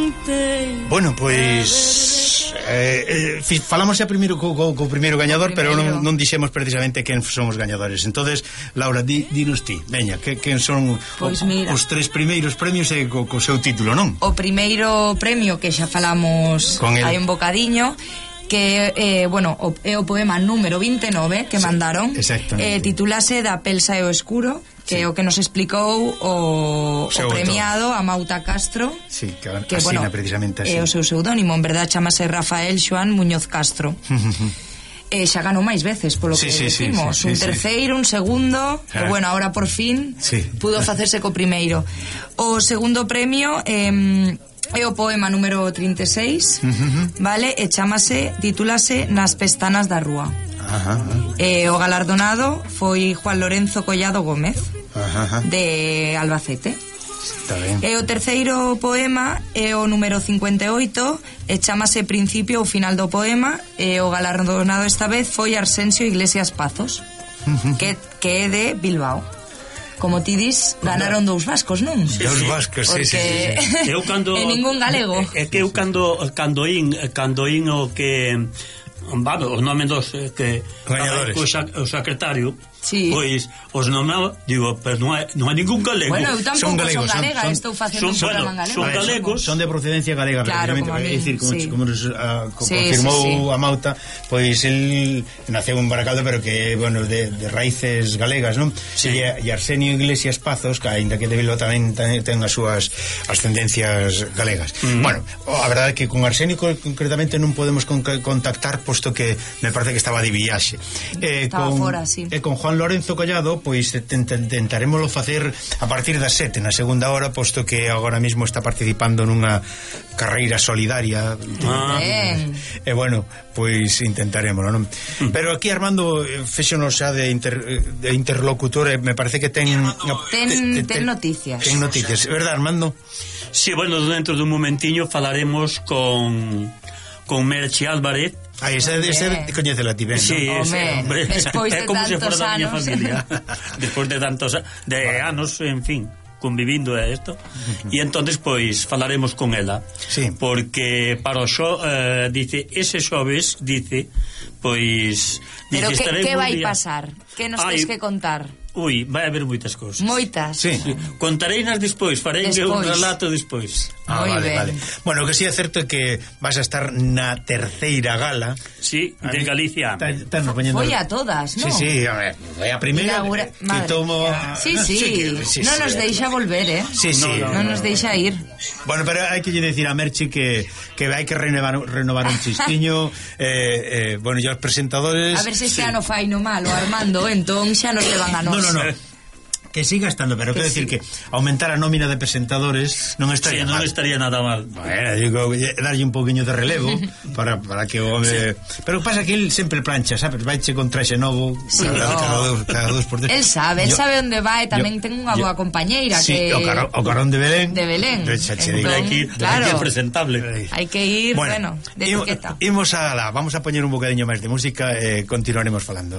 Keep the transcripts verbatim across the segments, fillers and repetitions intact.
Bueno, pois eh, eh, falamos xa primeiro co, co, co primeiro gañador, pero non, non dixemos precisamente quen son os gañadores. Entonces, Laura, di, dinos ti, veña, que, quen son pois o, mira, os tres primeiros premios e co, co seu título, non? O primeiro premio que xa falamos hai un bocadiño, que eh, bueno, o, é o poema número vinte e nove que sí, mandaron, eh, titúlase Da pelsa e o escuro, que é sí, o que nos explicou o, o premiado Amauta Castro, sí, que, que bueno, precisamente así. É o seu pseudónimo, en verdad chamase Rafael Xoán Muñoz Castro. E xa ganou máis veces, polo sí, que sí, decimos, sí, sí, un sí, terceiro, un segundo, ah, e bueno, ahora por fin sí, pudo facerse co primeiro. O segundo premio eh, é o poema número trinta e seis, uh-huh, vale, e chamase, titúlase Nas pestanas da rúa. Ajá, ajá. E o galardonado foi Juan Lorenzo Collado Gómez, ajá, ajá, de Albacete. Está ben. E o terceiro poema é o número cincuenta e oito, e chamase Principio ou final do poema, e o galardonado esta vez foi Arsensio Iglesias Pazos, uh-huh, que, que é de Bilbao. Como ti dis, ganaron dous vascos, non? Sí, dous vascos, sí, sí, sí, sí. Eu cando e ningún galego. É que eu cando cando in, cando in o que vamos, os nomes dos que gañadores, o secretario, sí, pois os nombraba, digo, pero non hai, non hai ningún galego. Bueno, eu tampouco son, galegos, son galega, son, estou facendo un programa en galego. Son galegos, son de procedencia galega, claro, como é dicir, como, sí, como nos uh, sí, confirmou sí, sí, a Mauta, pois el naceu en Baracaldo, pero que, bueno, de, de raíces galegas, non? Sí. E, e Arsenio Iglesias Pazos, que aínda que de Bilbao tamén ten as súas ascendencias galegas. Mm. Bueno, a verdade é que con Arsenio concretamente non podemos con, contactar, posto que me parece que estaba de viaxe. Eh, estaba con, fora, sí. E con Juan Lorenzo Collado, pois tentaremoslo facer a partir das sete na segunda hora, posto que agora mesmo está participando nunha carreira solidaria. Ah, e bueno, pois intentaremoslo, non? Mm. Pero aquí Armando fexonos xa de, inter, de interlocutor, e me parece que ten ten, te, te, ten noticias. Ten noticias, verdad, Armando? Sí, bueno, dentro dun momentiño falaremos con con Merchi Álvarez. Ah, ese, ese coñece la ti ben, sí, ¿no? Ese, hombre, despois de é como se fora da miña familia. Despois de tantos de anos, en fin, convivindo a isto. E entonces pois falaremos con ela. Sí. Porque para o xo eh, dice, ese xoves dice, pois pero dice, que, que vai día... pasar? Que nos tens que contar? Ui, vai haber moitas cousas. Moitas. Sí. Contareinas despois, farei un relato despois. Ah, Moi vale, ben. vale. Bueno, o que sí é certo é que vas a estar na terceira gala. Sí, de Galicia. Foi a todas, non? Sí, sí, a ver, foi a primeira Inaugura... que tomo... Sí, sí, sí, que, sí, non sí, nos sí, deixa volver, eh? Sí, sí. Non no, no, nos deixa ir. Bueno, pero hai que lle decir a Merchi que, que hai que renovar, renovar un chistiño. eh, eh, bueno, e os presentadores... A ver se este sí, ano fai no malo, Armando, entón xa nos levan a nos. No, no, no. Que siga estando, pero que quero decir sí, que aumentar a nómina de presentadores non estaría sí, non mal. estaría nada mal. Bueno, digo, darlle un poquinho de relevo para, para que o home... Sí. Pero pasa que él sempre plancha, sabes? Vaiche con traxe novo, sí, cada, no. cada, dos, cada dos por tres. Él sabe, él yo, sabe onde vai, tamén ten unha boa compañeira sí, que... o, caro, o carón de Belén. De Belén. Entón, hai que ir, claro, presentable. Hai que ir, bueno, bueno de imo, etiqueta. Imos a la, vamos a poñer un bocadiño máis de música e eh, continuaremos falando.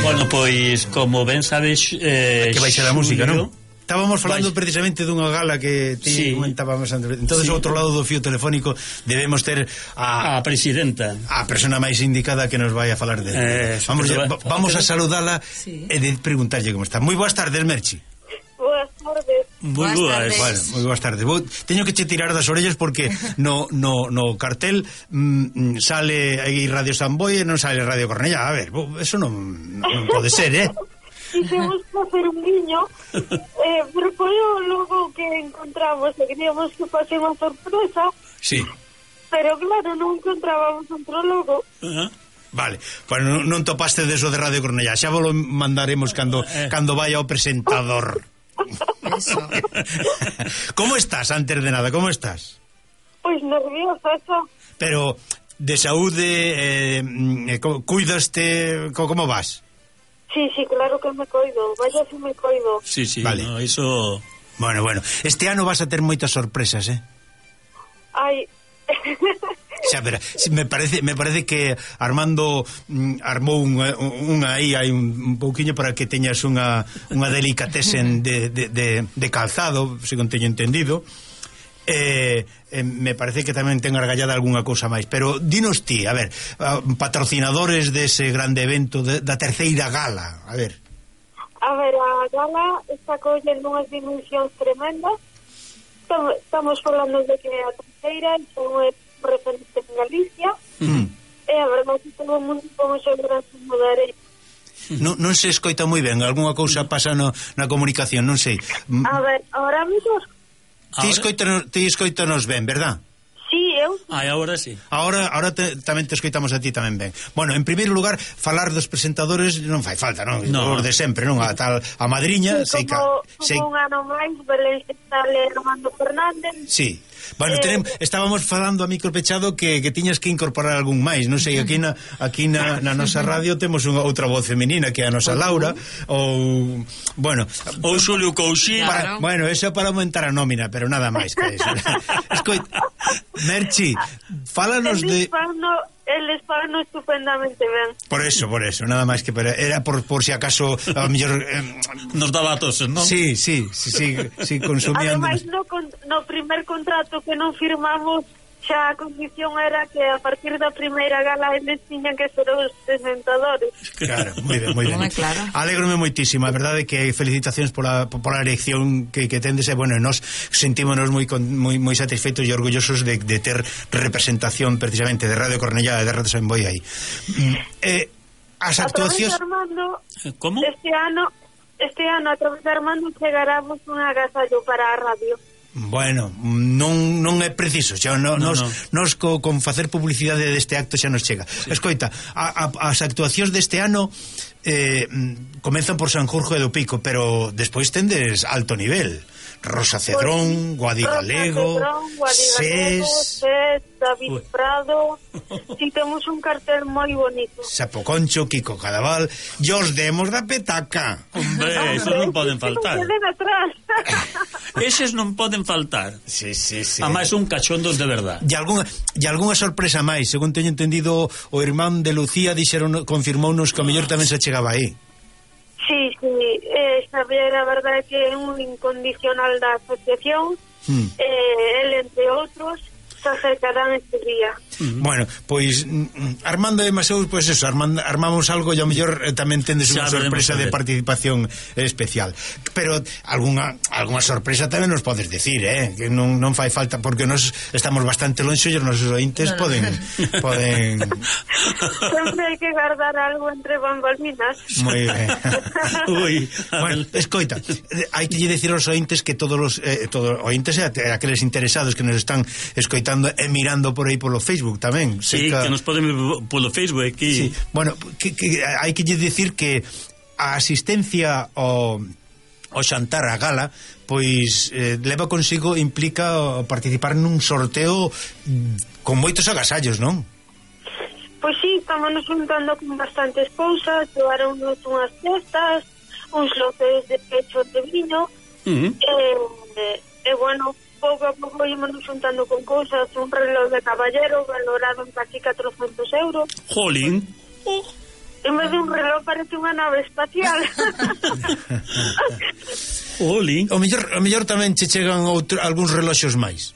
Bueno, pois, como ben sabes, eh, que vai ser a música, non? Estábamos falando vai... precisamente dunha gala que ti sí. comentábamos antes. Entonces, sí. Ao outro lado do fío telefónico debemos ter a... a presidenta, a persona máis indicada que nos vai a falar de... Eh, vamos ya, va, vamos a saludala sí. e de preguntarlle como está. Moi boas tardes, Merchi. Boas tardes. Moi boas. Bueno, moi boas tardes. Vou, teño que che tirar das orellas porque no, no, no cartel mm, sale aí Radio Samboy e non sale Radio Cornellá. A ver, eso non, non pode ser, eh? Quisemos facer un guiño, eh, pero foi o logo que encontramos e queríamos que pase unha sorpresa. Sí. Pero claro, non encontrábamos outro logo. Uh-huh. Vale, pues non, non topaste deso de Radio Cornellá. Xa vos lo mandaremos cando, eh. cando vaya o presentador. Eso. ¿Cómo estás, antes de nada? ¿Cómo estás? Pois nerviosa, eso. Pero de saúde, eh, eh, cuidaste, como vas? Sí, sí, claro que me coido. Vaya si me coido. Sí, sí, vale. No, eso... Bueno, bueno. Este ano vas a ter moitas sorpresas, eh? Ai... Xa, pero, me parece me parece que Armando mm, armou unha, unha aí hai un, un pouquiño para que teñas unha, unha delicatesen de, de, de, de calzado, se non teño entendido. Eh, eh, me parece que tamén ten argallada algunha cousa máis, pero dinos ti, a ver, patrocinadores dese grande evento de, da terceira gala, a ver. A ver, a gala está collendo unhas dimensións tremendas. Estamos falando de que a terceira é referente en Galicia, mm. e a verdade que todo o mundo como se gran mudare. Non, non se escoita moi ben, algunha cousa pasa no, na comunicación, non sei. A ver, ahora mismo Ti escoitanos, ti escoitanos ben, verdad? Sí, eu. Ai, agora sí. Agora, agora te, tamén te escoitamos a ti tamén ben. Bueno, en primeiro lugar, falar dos presentadores non fai falta, non? No. Os de sempre, non? A tal, a madriña, sí, sei como, que... Sei... Como un ano máis, Belén Estale Armando Fernández. Sí. Bueno, eh, tenem, estábamos falando a micro pechado que, que tiñas que incorporar algún máis, non sei, aquí na, aquí na, na nosa radio temos unha outra voz femenina que é a nosa Laura, ou, bueno, ou Xulio Couchín. Para, bueno, eso é para aumentar a nómina, pero nada máis que eso. Escoita, Merchi, fálanos de... El hispano estupendamente ben. Por eso, por eso, nada máis que para, era por, por si acaso a mellor eh, nos daba toses, non? Sí, sí, sí, sí, sí consumían. Ademais, no, no primer contrato que non firmamos, xa a condición era que a partir da primeira gala eles tiñan que ser os presentadores. Claro, moi ben, moi ben. Claro. Alégrome moitísimo, a verdade que felicitacións pola, pola elección que, que tendes, e bueno, nós sentímonos moi, moi, moi satisfeitos e orgullosos de, de ter representación precisamente de Radio Cornellá e de Radio Samboy aí. Eh, as actuacións... A través de Armando, como? Este ano, este ano a través de Armando chegaramos un agasallo para a radio. Bueno, non, non é preciso, xa no, no, nos, no. nos co, con facer publicidade deste acto xa nos chega. Sí. Escoita, a, a, as actuacións deste ano eh, comenzan por Sanjurjo e do Pico, pero despois tendes alto nivel. Rosa Cedrón, Guadi Galego, Sés, David Uy. Prado. Si temos un cartel moi bonito. Sapoconcho, Kiko Cadaval, e os demos da petaca. Hombre, esos non poden faltar. Atrás. Eses non poden faltar. Sí, sí, sí. A máis un cachondos de verdad. E algunha, e algunha sorpresa máis, según teño entendido, o irmán de Lucía dixeron, confirmounos que o mellor tamén se chegaba aí. Sí, sí, eh, Xavier, a verdade que é un incondicional da asociación, hmm. eh, el, entre outros, se acercarán este día. Mm. Bueno, pois Armando e Maseu, pois eso, armand, armamos algo e ao mellor eh, tamén tendes unha sorpresa de participación especial. Pero algunha algunha sorpresa tamén nos podes decir, eh, que non, non fai falta, porque nós estamos bastante lonxe e os nosos ointes no, no. poden poden sempre hai que guardar algo entre bambalinas. Moi ben. Ui, bueno, escoita, hai que lle decir aos ointes que todos os eh, todos ointes e aqueles interesados que nos están escoitando e mirando por aí polo Facebook tamén. Sí, que, que nos poden polo Facebook aquí. Sí. Bueno, que, que hai que dicir que a asistencia ao, ao xantar a gala pois eh, leva consigo, implica participar nun sorteo con moitos agasallos, non? Pois sí, estamos juntando con bastantes cousas, doaronnos unhas cestas, uns lotes de pecho de viño, uh-huh. e, e bueno, pouco a pouco ímonos juntando con cousas, un reloj de caballero valorado en casi catrocentos euros. Jolín. E me de un reloj parece unha nave espacial. Oli. O mellor, o mellor tamén che chegan outro, algúns reloxos máis.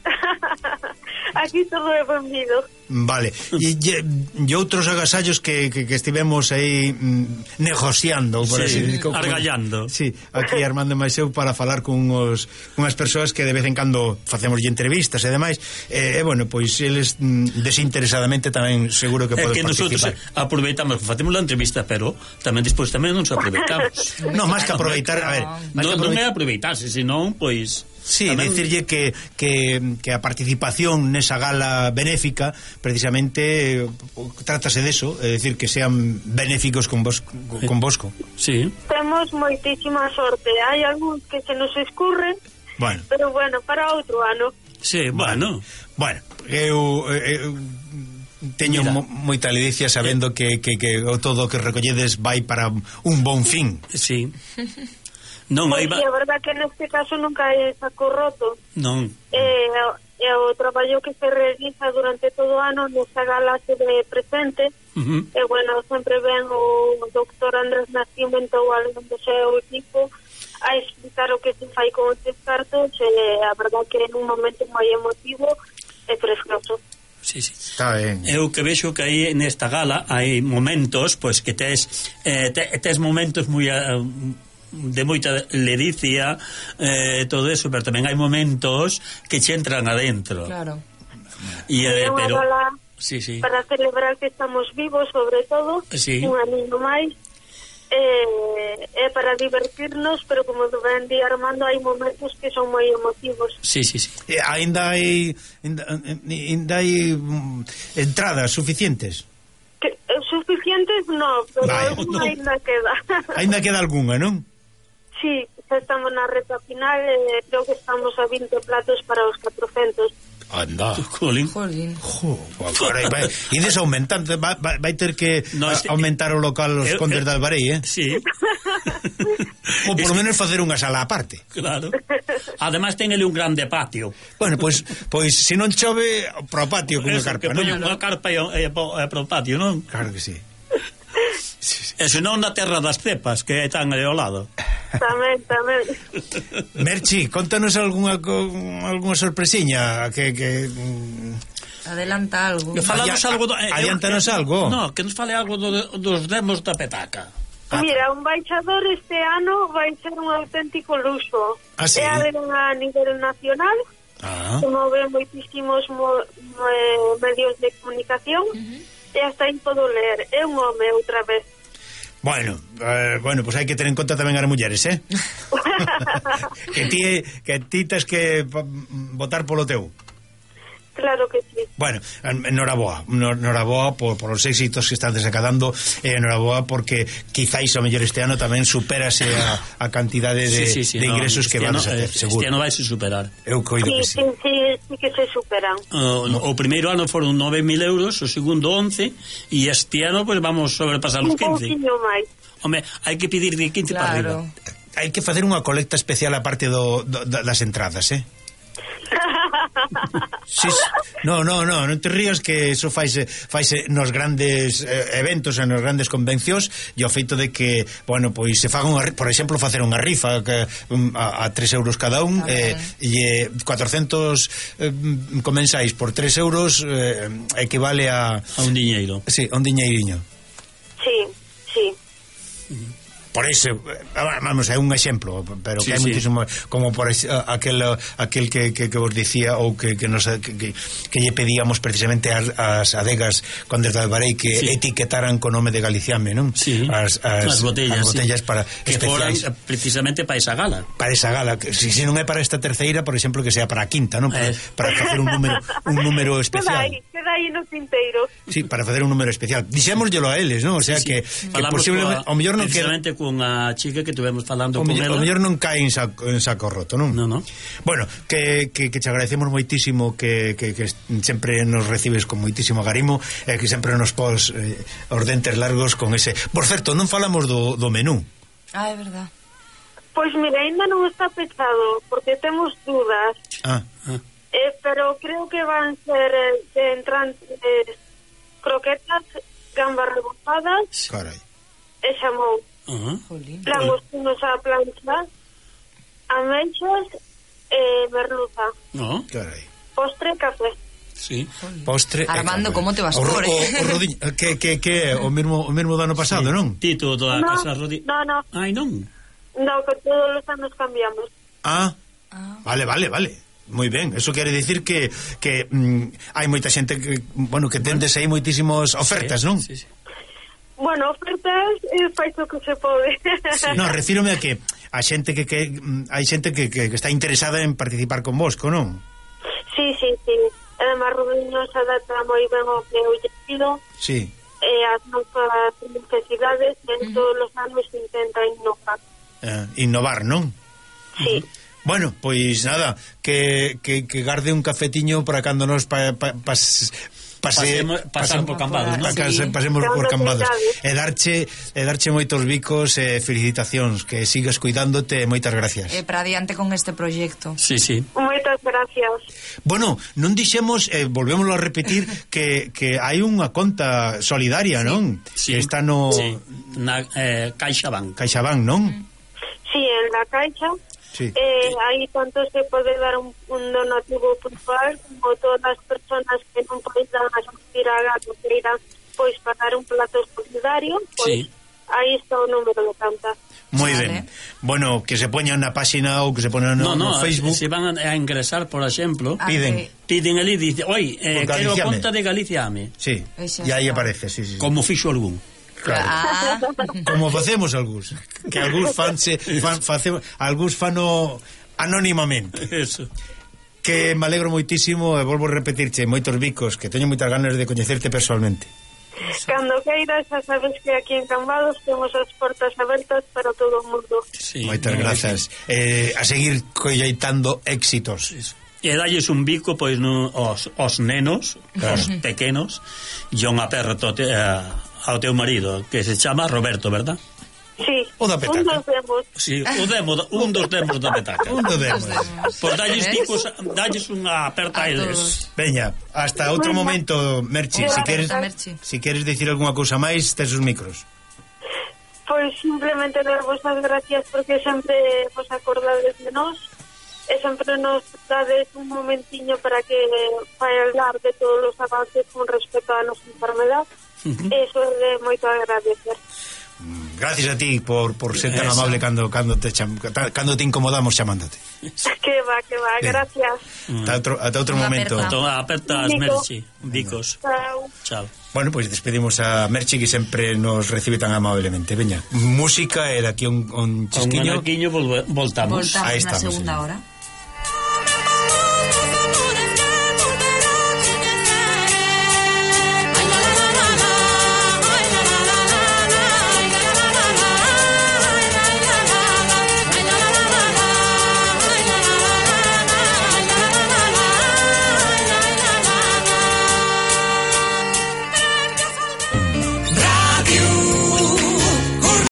Aquí todo é benvido. Vale, e, e, e outros agasallos que, que, que estivemos aí mm, negociando por sí, así, como, argallando. Sí, aquí Armando e máis eu para falar con os, unhas persoas que de vez en cando facemos entrevistas e demais, e eh, bueno, pois eles mm, desinteresadamente tamén seguro que poden participar. É que nosotros aproveitamos, facemos a entrevista, pero tamén despois tamén nos aproveitamos. No, máis que aproveitar, a ver, non, non é aproveitarse, senón, pois... Sí, tamén... dicirlle que, que, que a participación nesa gala benéfica precisamente eh, trátase deso, é dicir, que sean benéficos con vos, con Bosco. Sí. Temos moitísima sorte. Hai algúns que se nos escurren, bueno. Pero bueno, para outro ano. Sí, bueno. Bueno, eu... eu teño mo, moita ledicia sabendo eh. que, que, que todo o que recolledes vai para un bon fin. Sí. Non, pois va... é verdad que neste caso nunca hai saco roto. Non. Eh, e o traballo que se realiza durante todo o ano nesta gala se ve presente. Uh-huh. E bueno, sempre ven o doctor Andrés Nascimento ou algún do seu equipo a explicar o que se fai con estes cartos, e a verdad que é un momento moi emotivo e precioso. Sí, sí. Está ben. Eu que vexo que aí nesta gala hai momentos, pois que tes eh, tes momentos moi uh, de moita ledicia, eh, todo eso, pero tamén hai momentos que che entran adentro. Claro. E, eh, pero sí, sí. Para celebrar que estamos vivos, sobre todo, sí. Un aniño máis, eh, é para divertirnos, pero como ben di Armando, hai momentos que son moi emotivos. Sí, sí, sí. Eh, ainda hai ainda, ainda hai um, entradas suficientes? Que, eh, suficientes no, pero alguna no. Ainda queda. Ainda queda algunha, non? Sí, xa estamos na reta final, e eh, creo que estamos a vinte platos para os catrocentos. Anda. Colín. Colín. Jo, carai, vai, e des aumentando, vai, vai ter que no, este, aumentar o local os eh, Condes eh, de Alvarei, eh? Sí. Ou por lo menos facer unha sala aparte. Claro. Ademais ten ele un grande patio. Bueno, pois pois se non chove pro patio con unha carpa, non? Unha carpa e, e, e pro patio, non? Claro que sí. Sí, sí. E senón na terra das cepas, que é tan ao lado. Tamén, tamén. Merchi, contanos algunha algunha sorpresiña que, que adelanta algo. Que falamos Adia, algo do, eh, adiantanos eh, algo. No, que nos fale algo do, dos demos da petaca. Ah, Mira, un baixador este ano vai ser un auténtico luxo. Ah, sí? É a, a nivel nacional. Ah. Como ven moitísimos mo, mo, medios de comunicación. Uh-huh. E hasta aí podo ler. É un home outra vez. Bueno, eh, bueno, pues hai que ter en conta tamén as mulleres, eh? que ti que ti tes que votar polo teu. Claro que sí. Bueno, enhoraboa, enhoraboa por, por os éxitos que están desacadando, eh, enhoraboa porque quizáis o mellor este ano tamén superase a, a cantidade de, sí, sí, sí, de ingresos no, que van a ter, seguro. Este ano vai se superar. Eu coido sí, que sí. Sí, sí, sí que se superan. Uh, no. O primeiro ano foron nove mil euros, o segundo once, e este ano pues vamos sobrepasar os quince. Un pouquinho máis. Home, hai que pedir de quince claro. Para arriba. Hai que facer unha colecta especial aparte do, do, das entradas, eh? Sí, no, no, no, non te rías que eso faise, faise nos grandes eh, eventos, en nos grandes convencións, e o feito de que, bueno, pois se faga unha, por exemplo, facer unha rifa que, um, a, a tres euros cada un, okay. eh, e cuatrocentos eh, comensais por tres euros eh, equivale a... A un diñeiro. Sí, a un diñeiriño. Sí, sí. Uh-huh. Por eso, vamos, é un exemplo, pero sí, que hai sí. Muchísimo, como por aquel aquel que, que, que vos dicía ou que, que nos que, que, que lle pedíamos precisamente as, as adegas Condes de Alvarei que sí. etiquetaran co nome de Galiciame, non? Sí. As, as, as botellas, as botellas sí. para que especiais foran precisamente para esa gala. Para esa gala, que, si, si non é para esta terceira, por exemplo, que sea para a quinta, non? Para, eh. para facer un número un número especial. Queda aí, queda aí no tinteiro. Sí, para facer un número especial. Dixémosllelo a eles, non? O sea sí, sí. que, que posiblemente o mellor non precisamente que cunha chica que tuvemos falando o con mellor, ela. O mellor non cae en saco, en saco roto, non? No, no. Bueno, que, que, que te agradecemos moitísimo que, que, que sempre nos recibes con moitísimo agarimo e que sempre nos pos eh, os dentes largos con ese... Por certo, non falamos do, do menú. Ah, é verdad. Pois mira, ainda non está pechado porque temos dudas. Ah, ah. Eh, pero creo que van ser eh, de entrantes croquetas gambas rebozadas. Carai. E xamón. Uh-huh. Langostinos á plancha, ameixas e merluza. No. Carai. Postre, café. Sí. Postre. Armando, como te vas por, eh? O, o Rodiño, que, que, que o mesmo, o mesmo do ano pasado, sí. Non? Tito da no, Casa Rodiño. No, no. Ai, non. No, que todos os anos cambiamos. Ah, ah. Vale, vale, vale. Moi ben, eso quere dicir que que mm, hai moita xente que, bueno, que tendes aí moitísimos ofertas, sí, non? Sí, sí. Bueno, ofertas eh, fais o que se pode. Sí. No, refírome a que a xente que, que hai xente que, que, que está interesada en participar con vos, non? Sí, sí, sí. Además, Rodiño se adapta moi ben ao que eu lle pido. Sí. E as nosas necesidades, en todos os anos intenta innovar. Uh, innovar, non? Sí. Bueno, pois nada, que, que, que garde un cafetiño para cando nos pa, pa, pas, pase, pasemos, pasamos por Cambados, ¿no? Pa, sí. Pasemos por Cambados. E darche, e darche moitos bicos e felicitacións, que sigas cuidándote e moitas gracias. E para adiante con este proxecto. Sí, sí. Moitas gracias. Bueno, non dixemos, eh, volvémoslo a repetir, que, que hai unha conta solidaria, sí. Non? Sí. Que está no... Sí. Na eh, CaixaBank. CaixaBank, non? Sí, en la Caixa. Sí. Eh, aí tanto se pode dar un, un donativo puntual como todas as personas que non poden asistir a gato que irán pois pagar un plato solidario, pois sí. Aí está o número de conta. Moi vale. ben. Bueno, que se poña na páxina ou que se poña no, no, no, no Facebook. Se van a ingresar, por exemplo, ah, piden. Que... Piden ali, dice, oi, eh, quero a conta de Galiciame. Sí, e aí aparece, sí, sí. Como fixo algún. Claro. Ah. Como facemos algús, que algús fanse fan, facemos, algús fano anónimamente. Eso. Que me alegro moitísimo e volvo a repetirche moitos bicos, que teño moitas ganas de coñecerte personalmente. Cando queiras, xa sabes que aquí en Cambados temos as portas abertas para todo o mundo. Sí, moitas grazas. Eh, a seguir colleitando éxitos. Eso. E dalles un bico, pois, no, os, os nenos, claro. Os pequenos, e un aperto te, uh, ao teu marido, que se chama Roberto, verdad? Sí, o da petaca. Un dos demos. Sí, o demo, un dos demos da petaca. Un dos demos. Pois dalles bicos, dalles unha aperta a eles. Veña, hasta outro momento, Merchi, se queres, si queres dicir algunha cousa máis, tes os micros. Pois simplemente darvos as gracias porque sempre vos acordades de nós e sempre nos dades un momentiño para que falar de todos os avances con respecto a nosa enfermedad. Uh-huh. Eso é de moito agradecer. Gracias a ti por, por ser tan amable cando, cando, te cham, cando te incomodamos chamándote. Que va, que va, sí. Gracias. Ata outro, ata outro momento. Apertas, Merchi, bicos. Chao. Chao. Bueno, pois pues despedimos a Merchi, que sempre nos recibe tan amablemente. Veña, música e daqui un, un chisquiño. Un marquiño voltamos. Voltamos na segunda hora.